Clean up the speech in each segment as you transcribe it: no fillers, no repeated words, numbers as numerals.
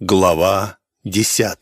Глава 10.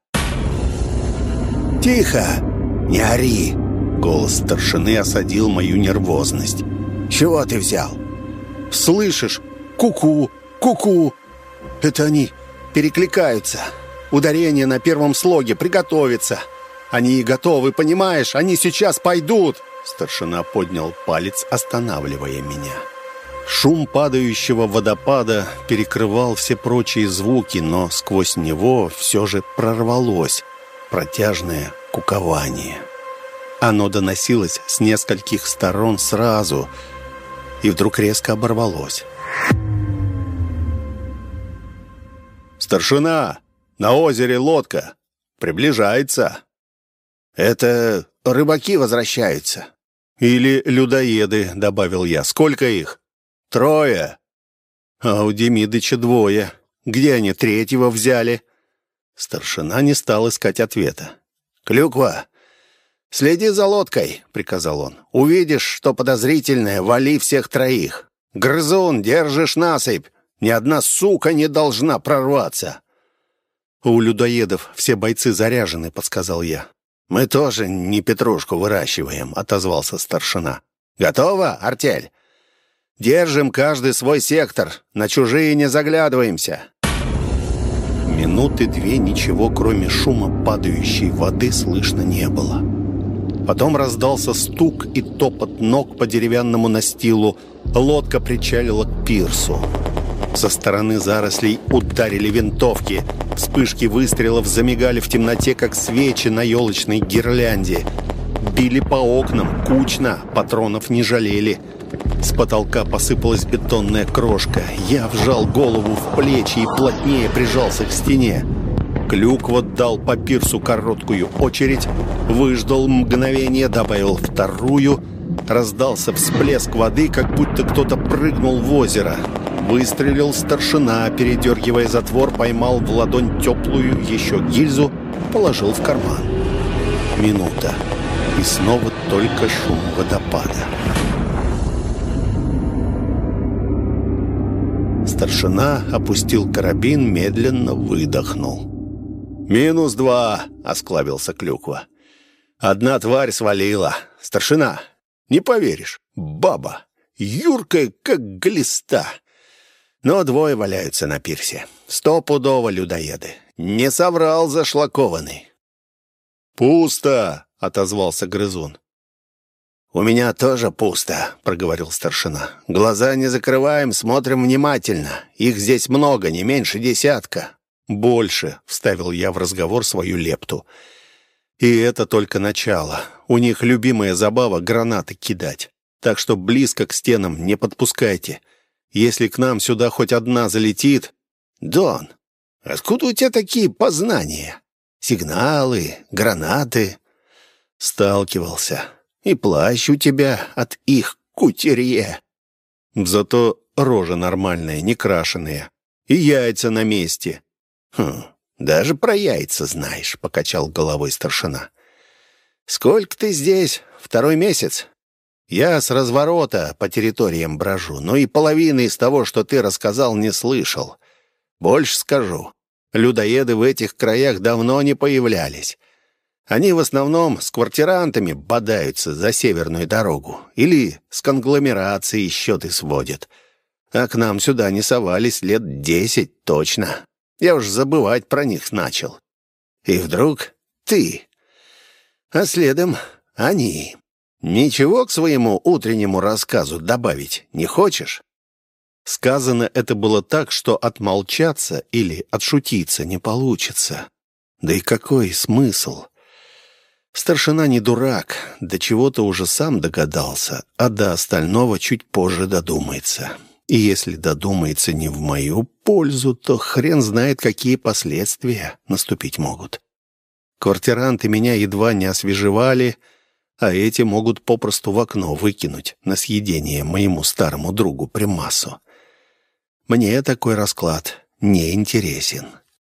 «Тихо! Не ори!» Голос старшины осадил мою нервозность. «Чего ты взял?» «Слышишь? Ку-ку! Ку-ку!» «Это они перекликаются. Ударение на первом слоге. Приготовиться. Они готовы, понимаешь? Они сейчас пойдут!» Старшина поднял палец, останавливая меня. Шум падающего водопада перекрывал все прочие звуки, но сквозь него все же прорвалось протяжное кукование. Оно доносилось с нескольких сторон сразу и вдруг резко оборвалось. «Старшина! На озере лодка! Приближается!» «Это рыбаки возвращаются!» «Или людоеды», — добавил я. «Сколько их?» «3. А у Демидыча 2. Где они 3-го взяли?» Старшина не стал искать ответа. «Клюква, следи за лодкой», — приказал он. «Увидишь, что подозрительное, вали всех 3. Грызун, держишь насыпь. Ни одна сука не должна прорваться». «У людоедов все бойцы заряжены», — подсказал я. «Мы тоже не петрушку выращиваем», — отозвался старшина. «Готово, артель? Держим каждый свой сектор, на чужие не заглядываемся». Минуты 2 ничего, кроме шума падающей воды, слышно не было. Потом раздался стук и топот ног по деревянному настилу. Лодка причалила к пирсу. Со стороны зарослей ударили винтовки. Вспышки выстрелов замигали в темноте, как свечи на елочной гирлянде. Били по окнам, кучно, патронов не жалели. С потолка посыпалась бетонная крошка. Я вжал голову в плечи и плотнее прижался к стене. Клюква дал по пирсу короткую очередь, выждал мгновение, добавил вторую. Раздался всплеск воды, как будто кто-то прыгнул в озеро. Выстрелил старшина, передергивая затвор, поймал в ладонь теплую еще гильзу, положил в карман. Минута. И снова только шум водопада. Старшина опустил карабин, медленно выдохнул. «-2», — осклабился Клюква. «Одна тварь свалила. Старшина, не поверишь, баба, юркая, как глиста. Но 2 валяются на пирсе. 100-пудово людоеды. Не соврал зашлакованный». «Пусто», — отозвался грызун. «У меня тоже пусто», — проговорил старшина. «Глаза не закрываем, смотрим внимательно. Их здесь много, не меньше 10. «Больше», — вставил я в разговор свою лепту. «И это только начало. У них любимая забава — гранаты кидать. Так что близко к стенам не подпускайте. Если к нам сюда хоть одна залетит...» «Дон, откуда у тебя такие познания? Сигналы, гранаты?» «Сталкивался. И плащ у тебя от их кутерье. Зато рожа нормальная, не крашеная. И яйца на месте». «Даже про яйца знаешь», — покачал головой старшина. «Сколько ты здесь? 2 месяц? Я с разворота по территориям брожу, но и половины из того, что ты рассказал, не слышал. Больше скажу. Людоеды в этих краях давно не появлялись. Они в основном с квартирантами бодаются за северную дорогу или с конгломерацией счеты сводят. А к нам сюда не совались лет 10 точно. Я уж забывать про них начал. И вдруг ты, а следом они. Ничего к своему утреннему рассказу добавить не хочешь?» Сказано это было так, что отмолчаться или отшутиться не получится. Да и какой смысл? Старшина не дурак, до чего-то уже сам догадался, а до остального чуть позже додумается. И если додумается не в мою пользу, то хрен знает, какие последствия наступить могут. Квартиранты меня едва не освежевали, а эти могут попросту в окно выкинуть на съедение моему старому другу Примасу. Мне такой расклад не интересен.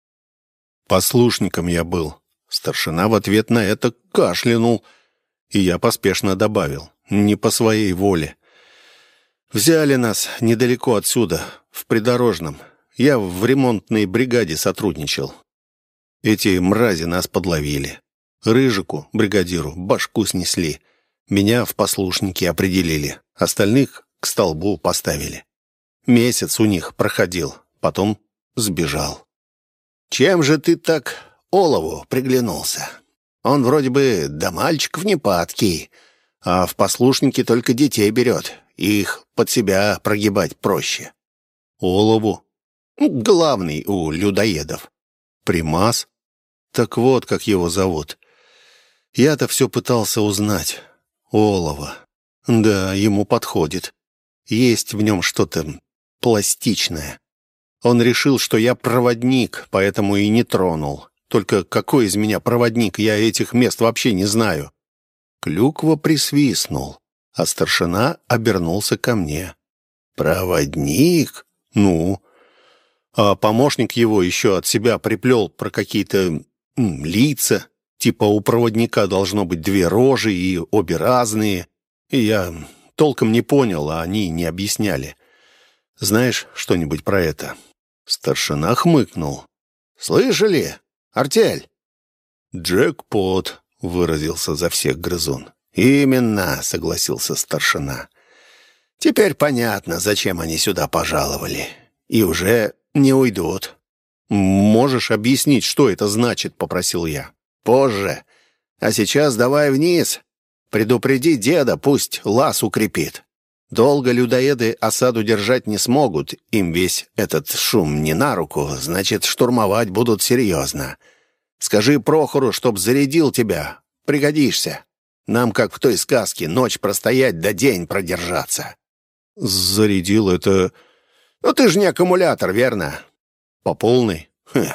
Послушником я был. Старшина в ответ на это кашлянул, и я поспешно добавил: не по своей воле. Взяли нас недалеко отсюда, в придорожном. Я в ремонтной бригаде сотрудничал. Эти мрази нас подловили. Рыжику, бригадиру, башку снесли. Меня в послушники определили. Остальных к столбу поставили. Месяц у них проходил. Потом сбежал. Чем же ты так Олову приглянулся? Он вроде бы да мальчиков не падкий, а в послушники только детей берет. Их под себя прогибать проще. Олову? Главный у людоедов. Примас? Так вот, как его зовут. Я-то все пытался узнать. Олова. Да, ему подходит. Есть в нем что-то пластичное. Он решил, что я проводник, поэтому и не тронул. Только какой из меня проводник, я этих мест вообще не знаю. Клюква присвистнул, а старшина обернулся ко мне. «Проводник? Ну?» А помощник его еще от себя приплел про какие-то лица. Типа у проводника должно быть 2 рожи и обе разные. И я толком не понял, а они не объясняли. Знаешь что-нибудь про это?» Старшина хмыкнул. «Слышали? Артель?» «Джекпот», — выразился за всех грызун. «Именно», — согласился старшина. «Теперь понятно, зачем они сюда пожаловали. И уже не уйдут». «Можешь объяснить, что это значит?» — попросил я. «Позже. А сейчас давай вниз. Предупреди деда, пусть лаз укрепит. Долго людоеды осаду держать не смогут. Им весь этот шум не на руку, значит, штурмовать будут серьезно. Скажи Прохору, чтоб зарядил тебя. Пригодишься. Нам, как в той сказке, ночь простоять да день продержаться». «Зарядил это...» «Ну ты же не аккумулятор, верно?» «По полной?»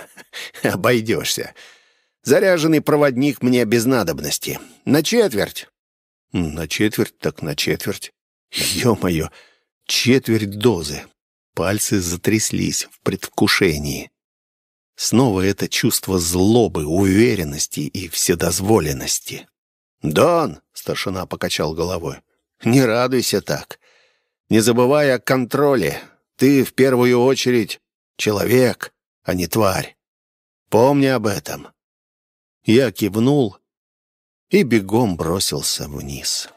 «Обойдешься. Заряженный проводник мне без надобности. На четверть». «На четверть так на четверть». Ё-моё, четверть дозы. Пальцы затряслись в предвкушении. Снова это чувство злобы, уверенности и вседозволенности. «Дон!» — старшина покачал головой. «Не радуйся так. Не забывай о контроле. Ты в первую очередь человек, а не тварь. Помни об этом». Я кивнул и бегом бросился вниз.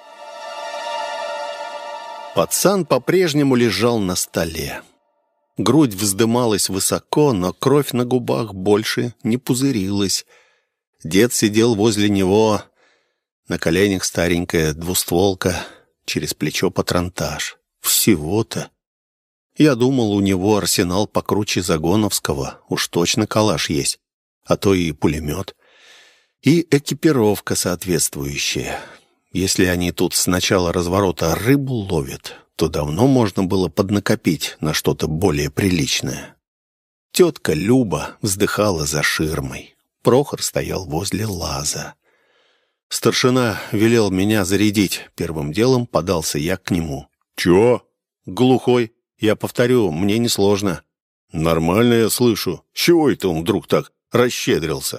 Пацан по-прежнему лежал на столе. Грудь вздымалась высоко, но кровь на губах больше не пузырилась. Дед сидел возле него, на коленях старенькая двустволка, через плечо патронтаж. Всего-то. Я думал, у него арсенал покруче Загоновского, уж точно калаш есть, а то и пулемет. И экипировка соответствующая. Если они тут с начала разворота рыбу ловят, то давно можно было поднакопить на что-то более приличное. Тетка Люба вздыхала за ширмой. Прохор стоял возле лаза. Старшина велел меня зарядить. Первым делом подался я к нему. «Чё?» «Глухой. Я повторю, мне несложно». «Нормально я слышу. С чего это он вдруг так расщедрился?»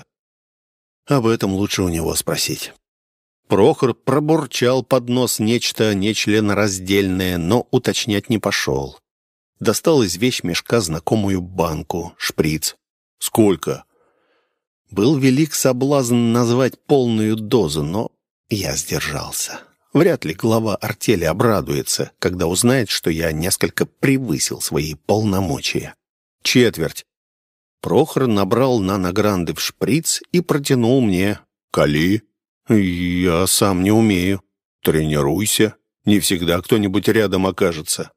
Об этом лучше у него спросить. Прохор пробурчал под нос нечто нечленораздельное, но уточнять не пошел. Достал из вещмешка знакомую банку, шприц. «Сколько?» Был велик соблазн назвать полную дозу, но я сдержался. Вряд ли глава артели обрадуется, когда узнает, что я несколько превысил свои полномочия. «Четверть». Прохор набрал наногранды в шприц и протянул мне. «Кали». «Я сам не умею». «Тренируйся. Не всегда кто-нибудь рядом окажется».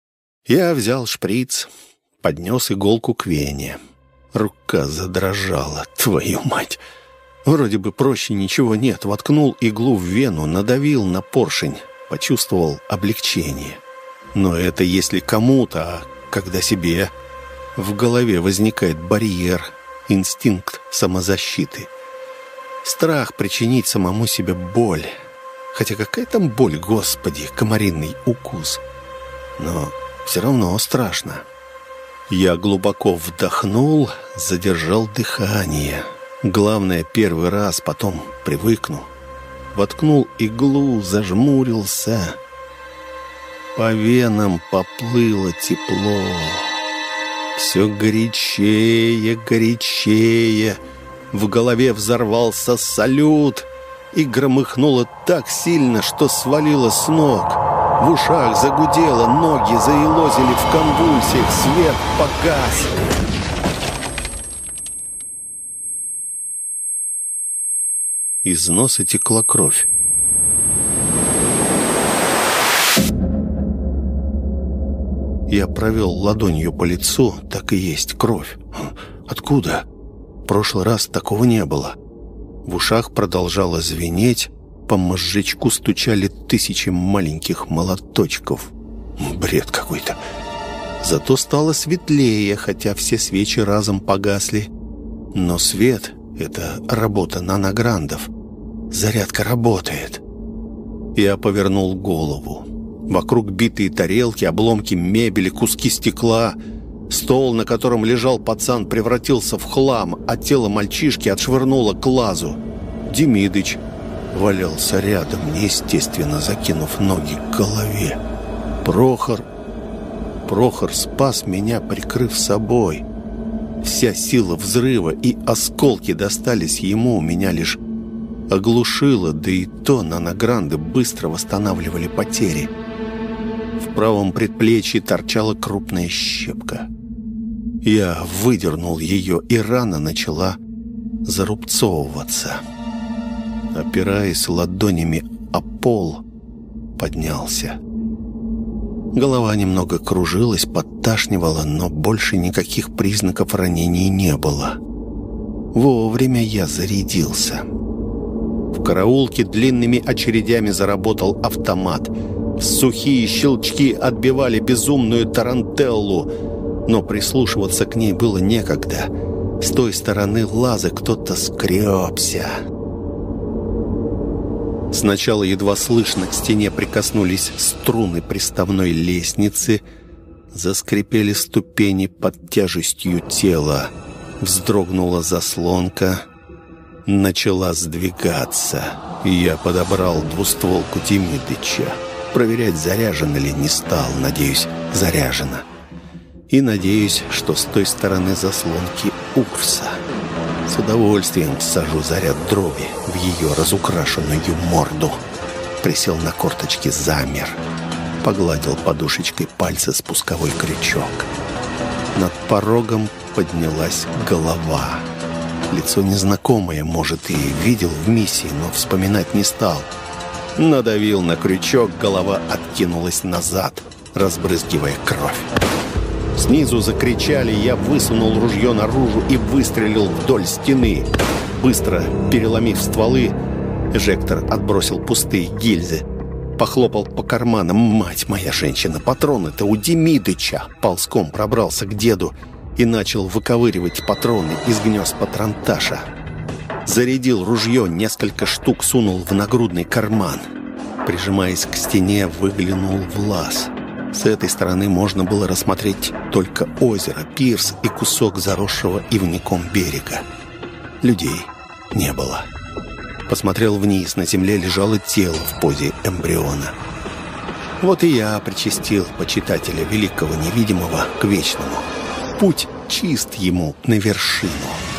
Я взял шприц, поднес иголку к вене. Рука задрожала, твою мать. Вроде бы проще ничего нет. Воткнул иглу в вену, надавил на поршень, почувствовал облегчение. Но это если кому-то, а когда себе. В голове возникает барьер, инстинкт самозащиты. Страх причинить самому себе боль. Хотя какая там боль, господи, комариный укус. Но все равно страшно. Я глубоко вдохнул, задержал дыхание. Главное, первый раз, потом привыкну. Воткнул иглу, зажмурился. По венам поплыло тепло. Все горячее, горячее. В голове взорвался салют и громыхнуло так сильно, что свалило с ног. В ушах загудело, ноги заелозили в конвульсиях, свет погас. Из носа текла кровь. Я провел ладонью по лицу, так и есть кровь. Откуда? В прошлый раз такого не было. В ушах продолжало звенеть, по мозжечку стучали тысячи маленьких молоточков. Бред какой-то. Зато стало светлее, хотя все свечи разом погасли. Но свет — это работа нанограндов. Зарядка работает. Я повернул голову. Вокруг битые тарелки, обломки мебели, куски стекла. Стол, на котором лежал пацан, превратился в хлам, а тело мальчишки отшвырнуло к лазу. Демидыч валялся рядом, неестественно закинув ноги к голове. Прохор спас меня, прикрыв собой. Вся сила взрыва и осколки достались ему, меня лишь оглушило, да и то наногранды быстро восстанавливали потери. В правом предплечье торчала крупная щепка. Я выдернул ее, и рана начала зарубцовываться. Опираясь ладонями о пол, поднялся. Голова немного кружилась, подташнивала, но больше никаких признаков ранений не было. Вовремя я зарядился. В караулке длинными очередями заработал автомат. Сухие щелчки отбивали безумную тарантеллу, но прислушиваться к ней было некогда. С той стороны лаза кто-то скребся. Сначала едва слышно к стене прикоснулись струны приставной лестницы, заскрипели ступени под тяжестью тела, вздрогнула заслонка, начала сдвигаться. Я подобрал двустволку Демидыча. Проверять, заряжен или не стал. Надеюсь, заряжено. И надеюсь, что с той стороны заслонки Урса. С удовольствием всажу заряд дроби в ее разукрашенную морду. Присел на корточки, замер. Погладил подушечкой пальца спусковой крючок. Над порогом поднялась голова. Лицо незнакомое, может, и видел в миссии, но вспоминать не стал. Надавил на крючок, голова откинулась назад, разбрызгивая кровь. Снизу закричали, я высунул ружье наружу и выстрелил вдоль стены. Быстро переломив стволы, эжектор отбросил пустые гильзы. Похлопал по карманам. Мать моя женщина, патроны-то у Демидыча. Ползком пробрался к деду и начал выковыривать патроны из гнезд патронташа. Зарядил ружье, несколько штук сунул в нагрудный карман. Прижимаясь к стене, выглянул в лаз. С этой стороны можно было рассмотреть только озеро, пирс и кусок заросшего ивняком берега. Людей не было. Посмотрел вниз, на земле лежало тело в позе эмбриона. Вот и я причастил почитателя великого невидимого к вечному. Путь чист ему на вершину.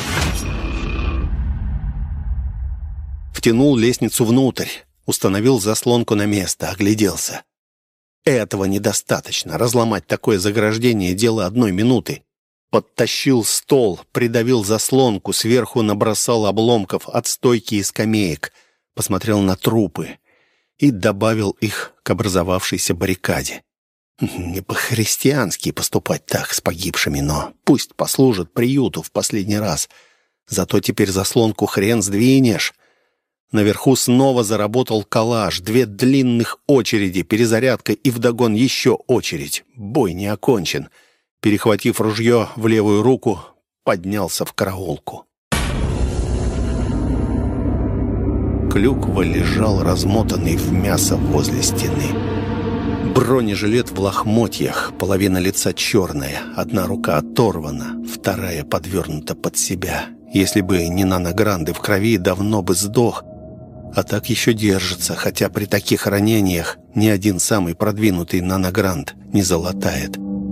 Втянул лестницу внутрь, установил заслонку на место, огляделся. Этого недостаточно. Разломать такое заграждение — дело 1 минуты. Подтащил стол, придавил заслонку, сверху набросал обломков от стойки и скамеек, посмотрел на трупы и добавил их к образовавшейся баррикаде. Не по-христиански поступать так с погибшими, но пусть послужат приюту в последний раз. Зато теперь заслонку хрен сдвинешь. Наверху снова заработал калаш. 2 длинных очереди, перезарядка и вдогон еще очередь. Бой не окончен. Перехватив ружье в левую руку, поднялся в караулку. Клюква лежал размотанный в мясо возле стены. Бронежилет в лохмотьях, половина лица черная, 1 рука оторвана, 2 подвернута под себя. Если бы не наногранды в крови, давно бы сдох. А так еще держится, хотя при таких ранениях ни один самый продвинутый наногранд не залатает.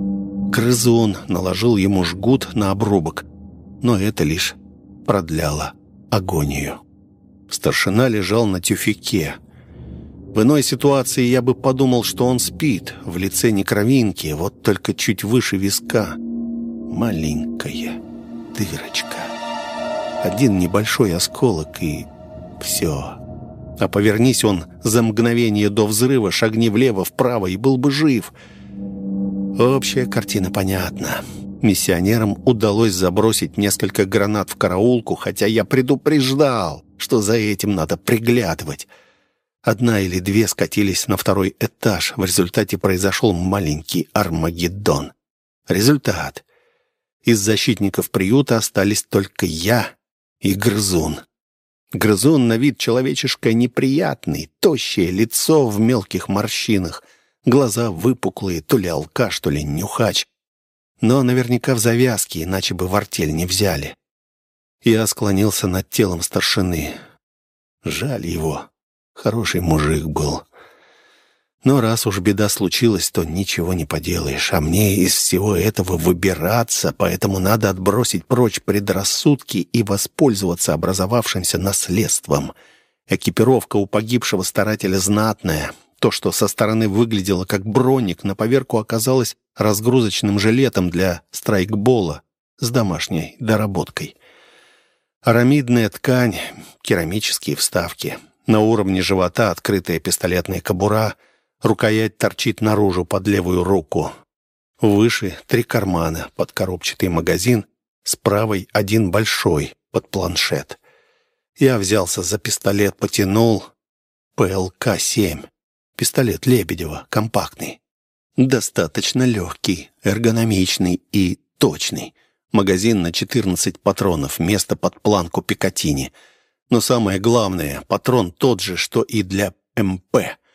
Грызун наложил ему жгут на обрубок, но это лишь продляло агонию. Старшина лежал на тюфяке. В иной ситуации я бы подумал, что он спит, в лице некровинки, вот только чуть выше виска. Маленькая дырочка. Один небольшой осколок, и все. А повернись он за мгновение до взрыва, шагни влево, вправо, и был бы жив. Общая картина понятна. Миссионерам удалось забросить несколько гранат в караулку, хотя я предупреждал, что за этим надо приглядывать. Одна или две скатились на второй этаж. В результате произошел маленький Армагеддон. Результат. Из защитников приюта остались только я и Грызун. Грызун на вид человечишка неприятный, тощее лицо в мелких морщинах, глаза выпуклые, то ли алкаш, то ли нюхач. Но наверняка в завязке, иначе бы в артель не взяли. Я склонился над телом старшины. Жаль его. Хороший мужик был. Но раз уж беда случилась, то ничего не поделаешь. А мне из всего этого выбираться, поэтому надо отбросить прочь предрассудки и воспользоваться образовавшимся наследством. Экипировка у погибшего старателя знатная. То, что со стороны выглядело как броник, на поверку оказалось разгрузочным жилетом для страйкбола с домашней доработкой. Арамидная ткань, керамические вставки. На уровне живота открытая пистолетная кобура, рукоять торчит наружу под левую руку. Выше 3 кармана под коробчатый магазин, с правой 1 большой под планшет. Я взялся за пистолет, потянул. ПЛК-7. Пистолет Лебедева, компактный. Достаточно легкий, эргономичный и точный. Магазин на 14 патронов, место под планку Пикатини. Но самое главное, патрон тот же, что и для МП.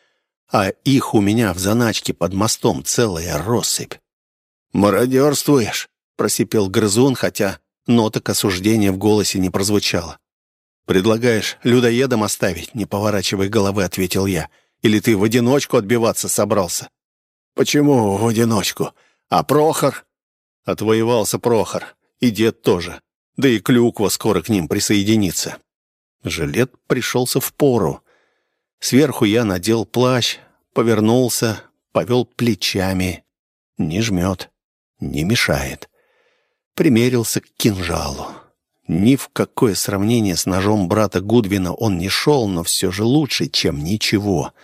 А их у меня в заначке под мостом целая россыпь. «Мародерствуешь?» — просипел Грызун, хотя ноток осуждения в голосе не прозвучало. «Предлагаешь людоедам оставить?» — не поворачивая головы, ответил я. «Или ты в одиночку отбиваться собрался?» «Почему в одиночку? А Прохор?» Отвоевался Прохор. И дед тоже. Да и Клюква скоро к ним присоединится. Жилет пришелся впору. Сверху я надел плащ, повернулся, повел плечами. Не жмет, не мешает. Примерился к кинжалу. Ни в какое сравнение с ножом брата Гудвина он не шел, но все же лучше, чем ничего.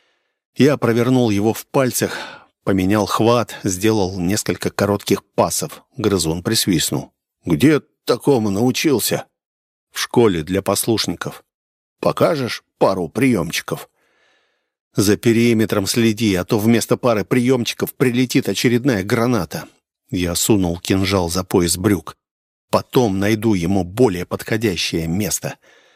Я провернул его в пальцах, поменял хват, сделал несколько коротких пасов. Грызун присвистнул. «Где такому научился?» «В школе для послушников. Покажешь пару приемчиков?» «За периметром следи, а то вместо пары приемчиков прилетит очередная граната». Я сунул кинжал за пояс брюк. Потом найду ему более подходящее место.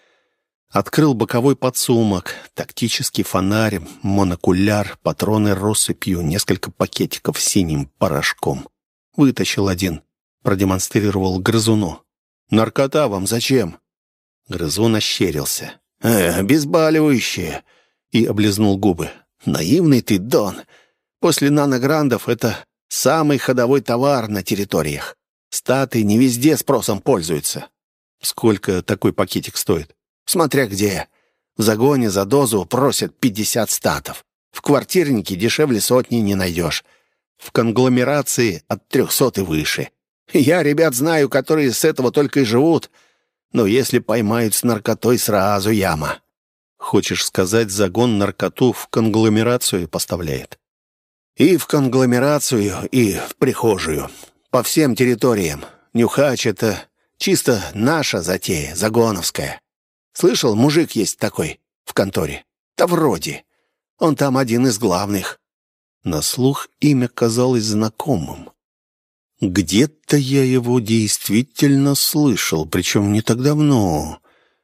Открыл боковой подсумок, тактический фонарь, монокуляр, патроны россыпью, несколько пакетиков с синим порошком. Вытащил один, продемонстрировал Грызуну. «Наркота вам зачем?» Грызун ощерился. «Обезболивающее!» И облизнул губы. «Наивный ты, Дон! После нанограндов это самый ходовой товар на территориях. Статы не везде спросом пользуются». «Сколько такой пакетик стоит?» «Смотря где. В загоне за дозу просят 50 статов. В квартирнике дешевле 100 не найдешь. В конгломерации от 300 и выше. Я ребят знаю, которые с этого только и живут. Но если поймают с наркотой, сразу яма». «Хочешь сказать, загон наркоту в конгломерацию поставляет?» «И в конгломерацию, и в прихожую. По всем территориям. Нюхач — это чисто наша затея, загоновская. Слышал, мужик есть такой в конторе? Да вроде. Он там один из главных». На слух имя казалось знакомым. Где-то я его действительно слышал, причем не так давно.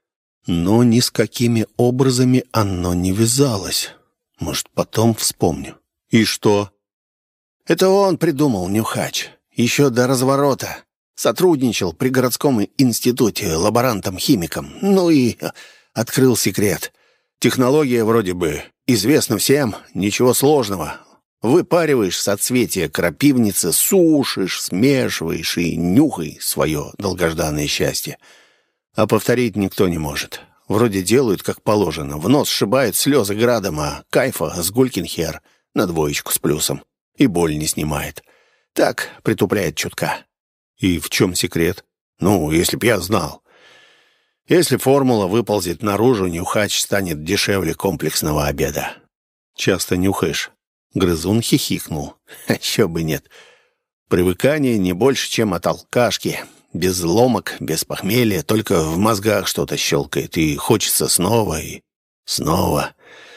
Но ни с какими образами оно не вязалось. Может, потом вспомню. «И что?» «Это он придумал, Нюхач. Еще до разворота. Сотрудничал при городском институте лаборантом-химиком. Ну и открыл секрет. Технология вроде бы известна всем, ничего сложного. Выпариваешь соцветия крапивницы, сушишь, смешиваешь и нюхай свое долгожданное счастье. А повторить никто не может. Вроде делают, как положено. В нос сшибают слезы градом, а кайфа с гулькин хер на 2 с плюсом. И боль не снимает. Так притупляет чутка. И в чем секрет? Ну, если б я знал. Если формула выползет наружу, нюхач станет дешевле комплексного обеда. Часто нюхаешь? Грызун хихикнул. Еще бы нет. Привыкание не больше, чем от алкашки. Без ломок, без похмелья, только в мозгах что-то щелкает, и хочется снова и снова.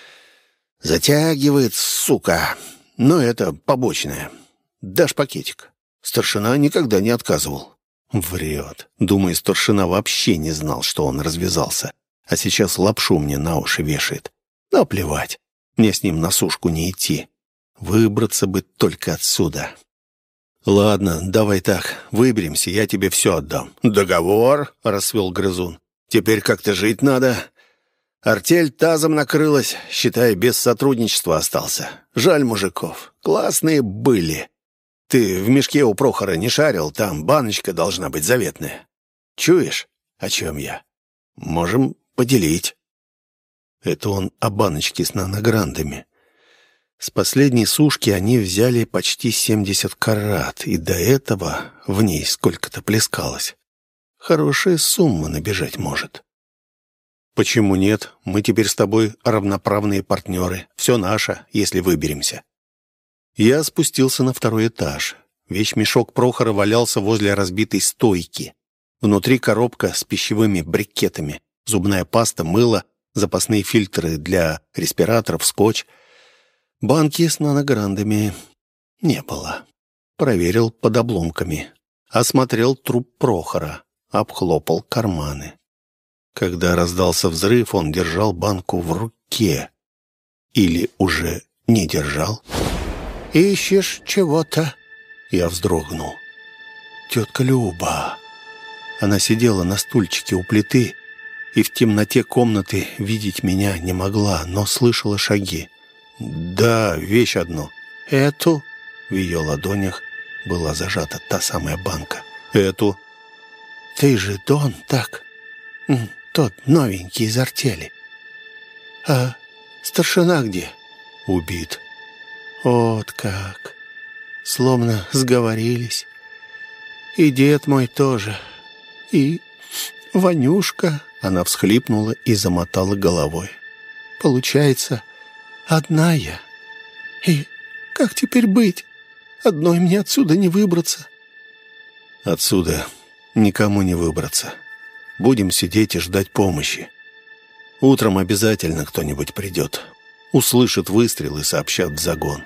Затягивает, сука. Но это побочное. Дашь пакетик. Старшина никогда не отказывал. Врет. Думаю, старшина вообще не знал, что он развязался. А сейчас лапшу мне на уши вешает. Но плевать. Мне с ним на сушку не идти. Выбраться бы только отсюда. Ладно, давай так, выберемся, я тебе все отдам. Договор, расцвел грызун. Теперь как-то жить надо. Артель тазом накрылась, считай, без сотрудничества остался. Жаль мужиков. Классные были. Ты в мешке у Прохора не шарил, там баночка должна быть заветная. Чуешь, о чем я? Можем поделить. Это он о баночке с нанограндами. С последней сушки они взяли почти 70 карат, и до этого в ней сколько-то плескалось. Хорошая сумма набежать может. Почему нет? Мы теперь с тобой равноправные партнеры. Все наше, если выберемся. Я спустился на 2 этаж. Вещмешок Прохора валялся возле разбитой стойки. Внутри коробка с пищевыми брикетами, зубная паста, мыло, запасные фильтры для респираторов, скотч. Банки с нанограндами не было. Проверил под обломками. Осмотрел труп Прохора. Обхлопал карманы. Когда раздался взрыв, он держал банку в руке. Или уже не держал? «Ищешь чего-то?» Я вздрогнул. Тетка Люба. Она сидела на стульчике у плиты и в темноте комнаты видеть меня не могла, но слышала шаги. «Да, вещь одну». «Эту?» В ее ладонях была зажата та самая банка. «Эту?» «Ты же Дон, так? Тот новенький из артели. А старшина где?» «Убит». «Вот как! Словно сговорились. И дед мой тоже. И Ванюшка...» Она всхлипнула и замотала головой. «Получается, одна я. И как теперь быть? Одной мне отсюда не выбраться». «Отсюда никому не выбраться. Будем сидеть и ждать помощи. Утром обязательно кто-нибудь придет. Услышит выстрел и сообщат в загон».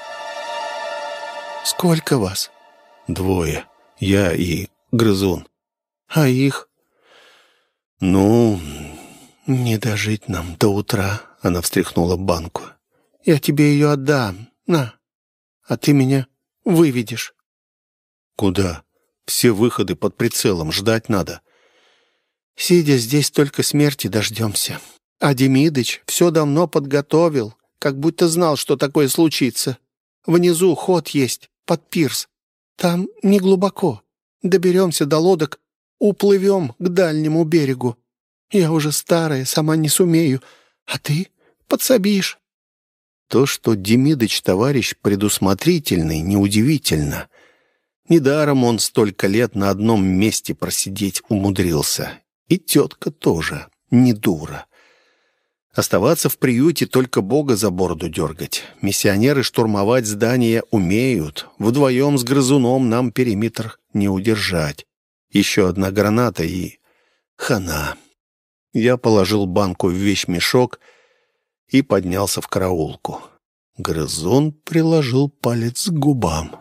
«Сколько вас?» 2. Я и Грызун. «А их?» «Ну, не дожить нам до утра». Она встряхнула банку. «Я тебе ее отдам. На. А ты меня выведешь». «Куда? Все выходы под прицелом. Ждать надо». «Сидя здесь, только смерти дождемся. А Демидыч все давно подготовил, как будто знал, что такое случится. Внизу ход есть, под пирс. Там не глубоко. Доберемся до лодок, уплывем к дальнему берегу. Я уже старая, сама не сумею, а ты подсобишь». То, что Демидыч товарищ предусмотрительный, неудивительно. Недаром он столько лет на одном месте просидеть умудрился. И тетка тоже не дура. Оставаться в приюте, только Бога за бороду дергать. Миссионеры штурмовать здания умеют. Вдвоем с Грызуном нам периметр не удержать. Еще одна граната и... хана. Я положил банку в вещмешок и поднялся в караулку. Грызун приложил палец к губам.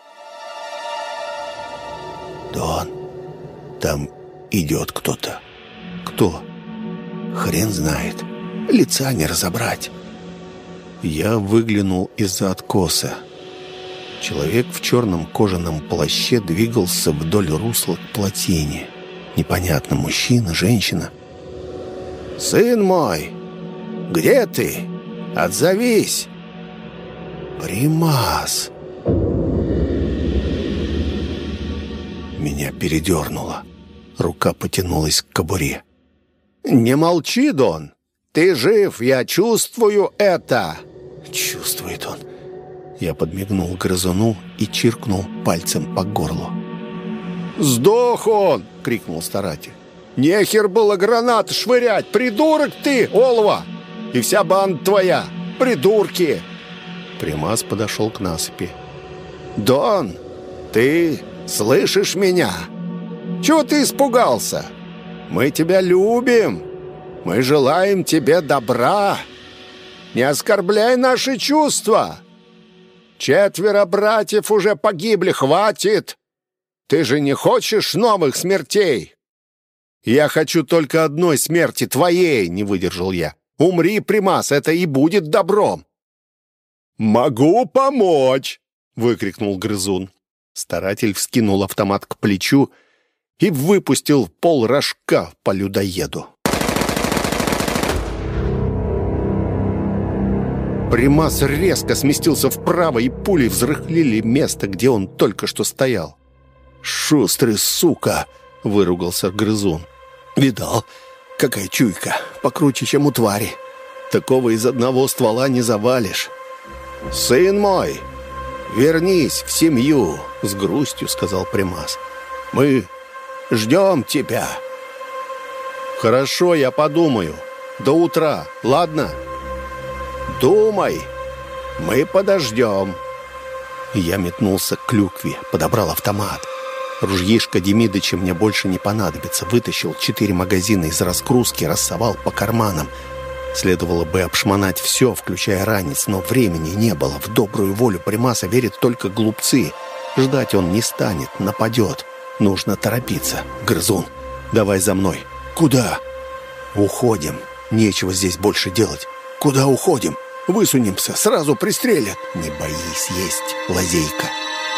«Дон, там идет кто-то». «Кто?» «Хрен знает. Лица не разобрать». Я выглянул из-за откоса. Человек в черном кожаном плаще двигался вдоль русла к плотине. Непонятно, мужчина, женщина. «Сын мой, где ты? Отзовись!» Примас! Меня передернуло. Рука потянулась к кобуре. «Не молчи, Дон! Ты жив, я чувствую это!» «Чувствует он!» Я подмигнул грызуну и чиркнул пальцем по горлу. «Сдох он!» — крикнул старатель. «Нехер было гранаты швырять! Придурок ты, Олова! И вся банда твоя! Придурки!» Примас подошел к насыпи. «Дон, ты слышишь меня? Чего ты испугался? Мы тебя любим! Мы желаем тебе добра! Не оскорбляй наши чувства! 4 братьев уже погибли, хватит! Ты же не хочешь новых смертей?» «Я хочу только одной смерти, твоей!» — не выдержал я. «Умри, Примас, это и будет добром!» «Могу помочь!» — выкрикнул грызун. Старатель вскинул автомат к плечу и выпустил полрожка по людоеду. Примас резко сместился вправо, и пули взрыхлили место, где он только что стоял. «Шустрый сука!» — выругался грызун. «Видал, какая чуйка, покруче, чем у твари. Такого из одного ствола не завалишь». «Сын мой, вернись в семью!» — с грустью сказал Примас. «Мы ждем тебя». «Хорошо, я подумаю. До утра, ладно?» «Думай, мы подождем». Я метнулся к клюкве, подобрал автомат. Ружьишко Демидыча мне больше не понадобится. Вытащил 4 магазина из разгрузки, рассовал по карманам. Следовало бы обшмонать все, включая ранец, но времени не было. В добрую волю Примаса верят только глупцы. Ждать он не станет, нападет. Нужно торопиться. «Грызун, давай за мной». «Куда?» «Уходим. Нечего здесь больше делать». «Куда уходим? Высунемся, сразу пристрелят». «Не боись, есть лазейка».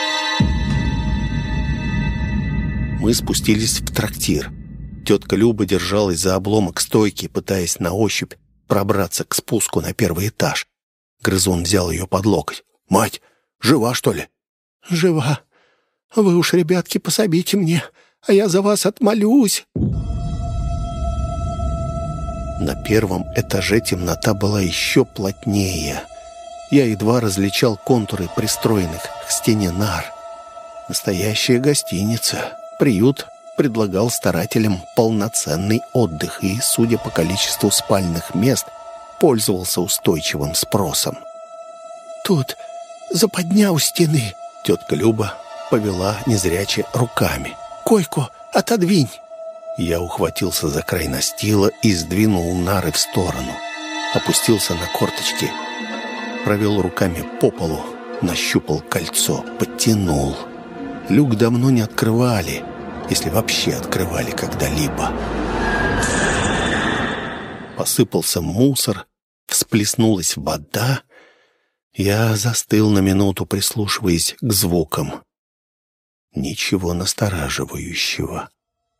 Мы спустились в трактир. Тетка Люба держалась за обломок стойки, пытаясь на ощупь пробраться к спуску на 1-й этаж. Грызун взял ее под локоть. «Мать, жива, что ли?» «Жива. Вы уж, ребятки, пособите мне, а я за вас отмолюсь». На 1-м этаже темнота была еще плотнее. Я едва различал контуры пристроенных к стене нар. Настоящая гостиница. Приют предлагал старателям полноценный отдых и, судя по количеству спальных мест, пользовался устойчивым спросом. «Тут западня у стены», — тетка Люба повела незряче руками. «Койку отодвинь». Я ухватился за край настила и сдвинул нары в сторону. Опустился на корточки, провел руками по полу, нащупал кольцо, подтянул. Люк давно не открывали, если вообще открывали когда-либо. Посыпался мусор, всплеснулась вода. Я застыл на минуту, прислушиваясь к звукам. Ничего настораживающего.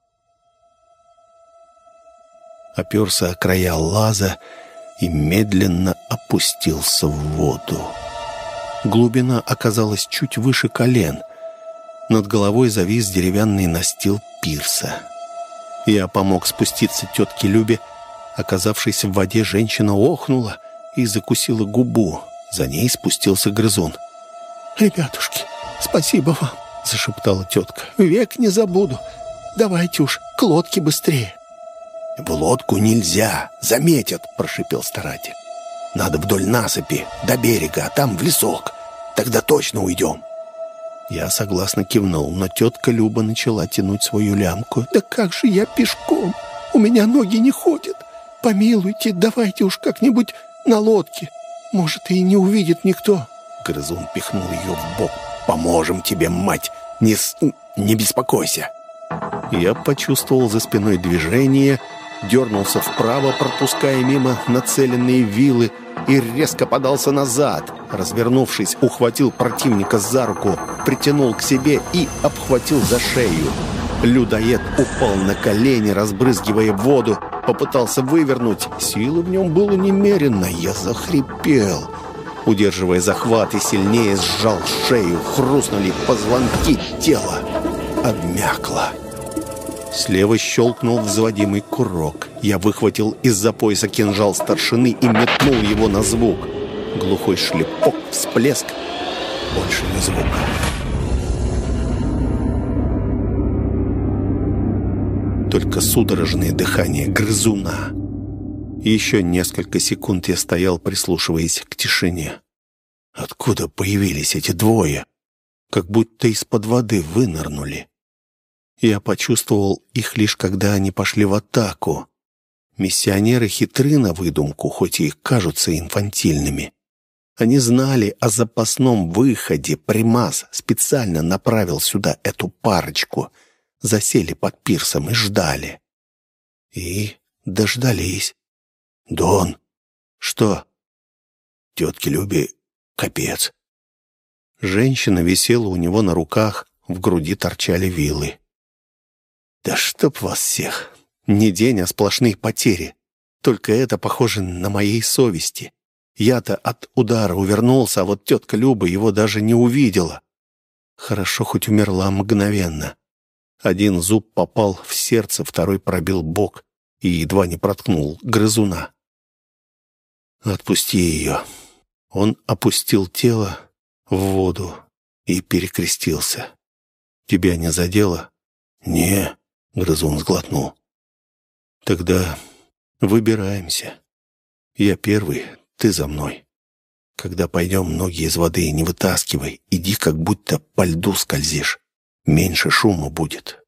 Оперся о края лаза и медленно опустился в воду. Глубина оказалась чуть выше колен. Над головой завис деревянный настил пирса. Я помог спуститься тетке Любе. Оказавшись в воде, женщина охнула и закусила губу. За ней спустился грызун. «Ребятушки, спасибо вам», — зашептала тетка. «Век не забуду. Давайте уж к лодке быстрее». «В лодку нельзя, заметят», — прошипел старатель. «Надо вдоль насыпи, до берега, а там в лесок. Тогда точно уйдем». Я согласно кивнул, но тетка Люба начала тянуть свою лямку. «Да как же я пешком? У меня ноги не ходят. Помилуйте, давайте уж как-нибудь на лодке. Может, и не увидит никто». Грызун пихнул ее в бок. «Поможем тебе, мать! Не беспокойся!» Я почувствовал за спиной движение, дернулся вправо, пропуская мимо нацеленные вилы, и резко подался назад. Развернувшись, ухватил противника за руку, притянул к себе и обхватил за шею. Людоед упал на колени, разбрызгивая воду, попытался вывернуть. Силы в нем было немерено. Я захрипел. удерживая захват, и сильнее сжал шею. Хрустнули позвонки, тело обмякло. Слева щелкнул взводимый курок. Я выхватил из-за пояса кинжал старшины и метнул его на звук. Глухой шлепок, всплеск. Больше ни звука. Только судорожное дыхание грызуна. Еще несколько секунд я стоял, прислушиваясь к тишине. Откуда появились эти двое? Как будто из-под воды вынырнули. Я почувствовал их лишь когда они пошли в атаку. Миссионеры хитры на выдумку, хоть и кажутся инфантильными. Они знали о запасном выходе. Примас специально направил сюда эту парочку. Засели под пирсом и ждали. И дождались. «Дон!» «Что?» «Тетке Любе капец». Женщина висела у него на руках, в груди торчали вилы. «Да чтоб вас всех! Не день, а сплошные потери. Только это похоже на моей совести. Я-то от удара увернулся, а вот тетка Люба его даже не увидела. Хорошо, хоть умерла мгновенно. Один зуб попал в сердце, второй пробил бок и едва не проткнул грызуна. Отпусти ее». Он опустил тело в воду и перекрестился. «Тебя не задело?» «Не», — грызун сглотнул. «Тогда выбираемся. Я первый, ты за мной. Когда пойдем, ноги из воды не вытаскивай. Иди, как будто по льду скользишь. Меньше шума будет».